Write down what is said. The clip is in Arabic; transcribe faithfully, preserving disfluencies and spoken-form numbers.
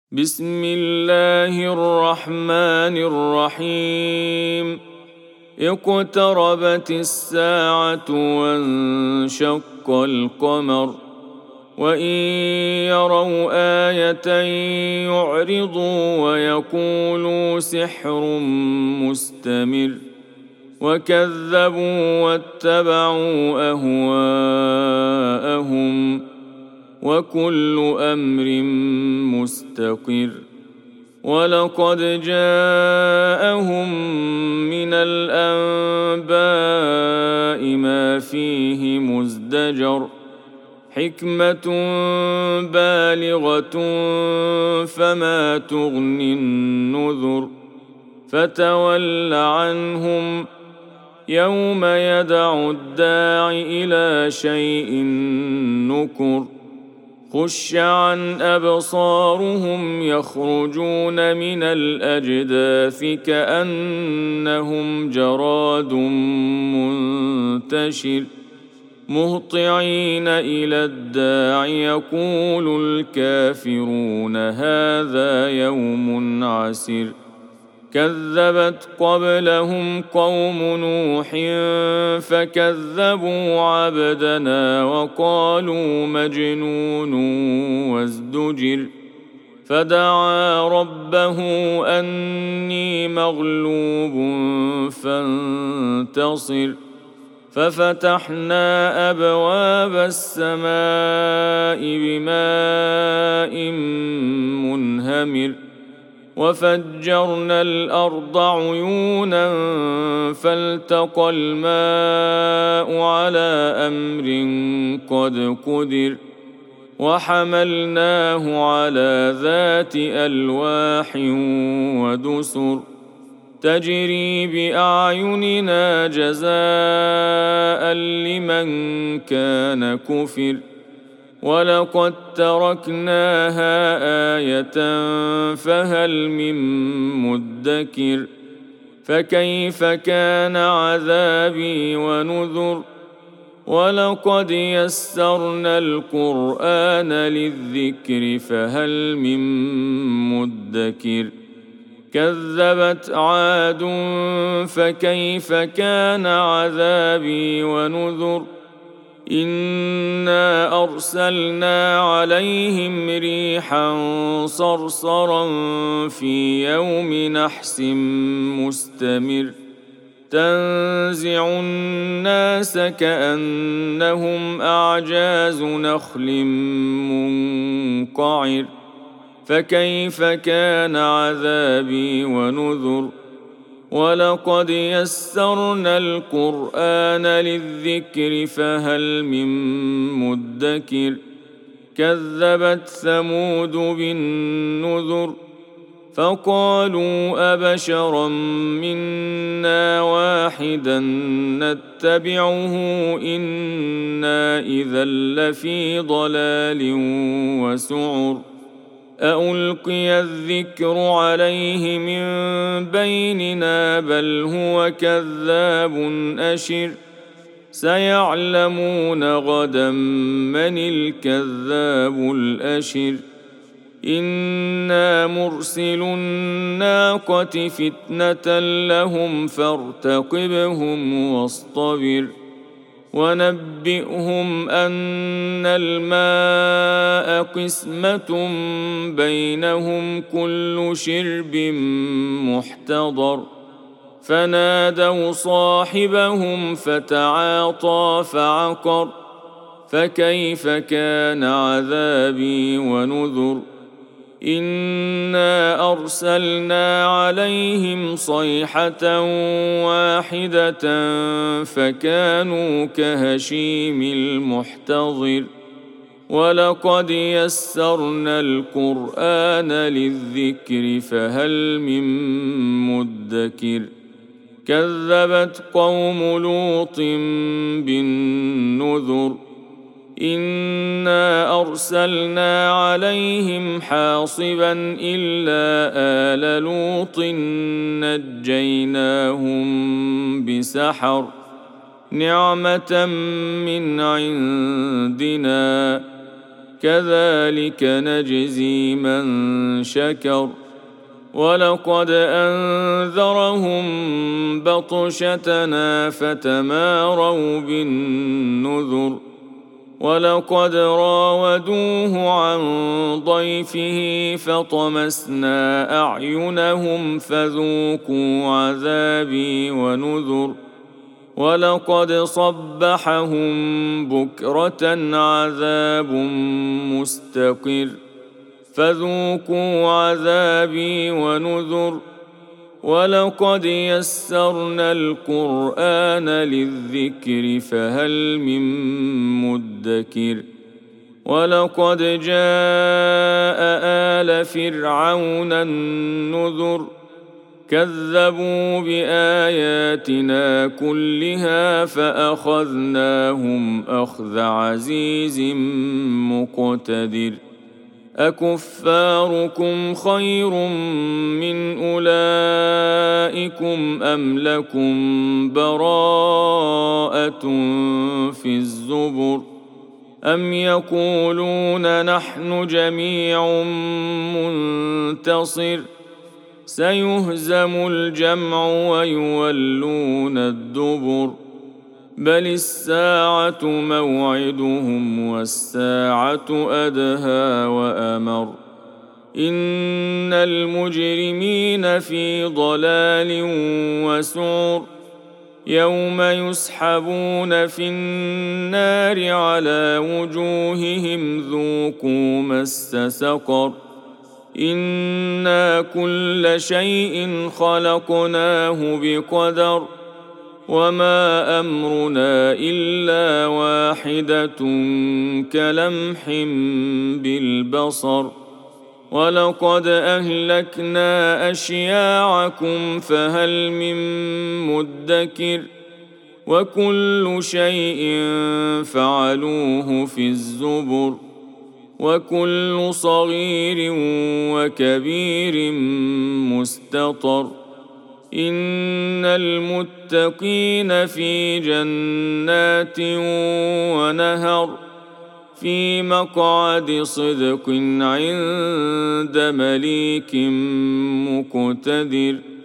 بسم الله الرحمن الرحيم اقتربت الساعة وانشق القمر وإن يروا آية يعرضوا ويقولوا سحر مستمر وكذبوا واتبعوا أهواءهم وكل أمر مستقر ولقد جاءهم من الأنباء ما فيه مزدجر حكمة بالغة فما تغني النذر فتول عنهم يوم يدع الداع إلى شيء نكر خش عن أبصارهم يخرجون من الأجداث كأنهم جراد منتشر مهطعين إلى الداع يقول الكافرون هذا يوم عسر كذبت قبلهم قوم نوح فكذبوا عبدنا وقالوا مجنون وازدجر فدعا ربه أني مغلوب فانتصر ففتحنا أبواب السماء بماء منهمر وفجرنا الأرض عيونا فالتقى الماء على أمر قد قدر وحملناه على ذات ألواح ودسر تجري بأعيننا جزاء لمن كان كفر ولقد تركناها آية فهل من مدكر فكيف كان عذابي ونذر ولقد يسرنا القرآن للذكر فهل من مدكر كذبت عاد فكيف كان عذابي ونذر إنا أرسلنا عليهم ريحا صرصرا في يوم نحس مستمر تنزع الناس كأنهم أعجاز نخل منقعر فكيف كان عذابي ونذر ولقد يسرنا القرآن للذكر فهل من مدكر كذبت ثمود بالنذر فقالوا أبشرا منا واحدا نتبعه إنا إذا لفي ضلال وسعر أألقي الذكر عليه من بيننا بل هو كذاب أشر سيعلمون غدا من الكذاب الأشر إنا مرسل الناقة فتنة لهم فارتقبهم واصطبر ونبئهم أن الماء قسمة بينهم كل شرب محتضر فنادوا صاحبهم فتعاطى فعقر فكيف كان عذابي ونذر إنا أرسلنا عليهم صيحة واحدة فكانوا كهشيم المحتضر ولقد يسرنا القرآن للذكر فهل من مدكر كذبت قوم لوط بالنذر إنا أرسلنا عليهم حاصبا إلا آل لوط نجيناهم بسحر نعمة من عندنا كذلك نجزي من شكر. ولقد أنذرهم بطشتنا فتماروا بالنذر. ولقد راودوه عن ضيفه فطمسنا أعينهم فذوقوا عذابي ونذر. ولقد صبحهم بكرة عذاب مستقر فذوقوا عذابي ونذر. ولقد يسرنا القرآن للذكر فهل من مدكر. ولقد جاء آل فرعون النذر كذبوا بآياتنا كلها فأخذناهم أخذ عزيز مقتدر. أكفاركم خير من أولئكم أم لكم براءة في الزبر. أم يقولون نحن جميع منتصر. سيهزم الجمع ويولون الدبر. بل الساعة موعدهم والساعة أدهى وأمر. إن المجرمين في ضلال وسعر. يوم يسحبون في النار على وجوههم ذوقوا مس سقر. إنا كل شيء خلقناه بقدر. وما أمرنا إلا واحدة كلمح بالبصر. ولقد أهلكنا أشياعكم فهل من مدكر. وكل شيء فعلوه في الزبر. وكل صغير وكبير مستطر. إن المتقين في جنات ونهر. في مقعد صدق عند مليك مقتدر.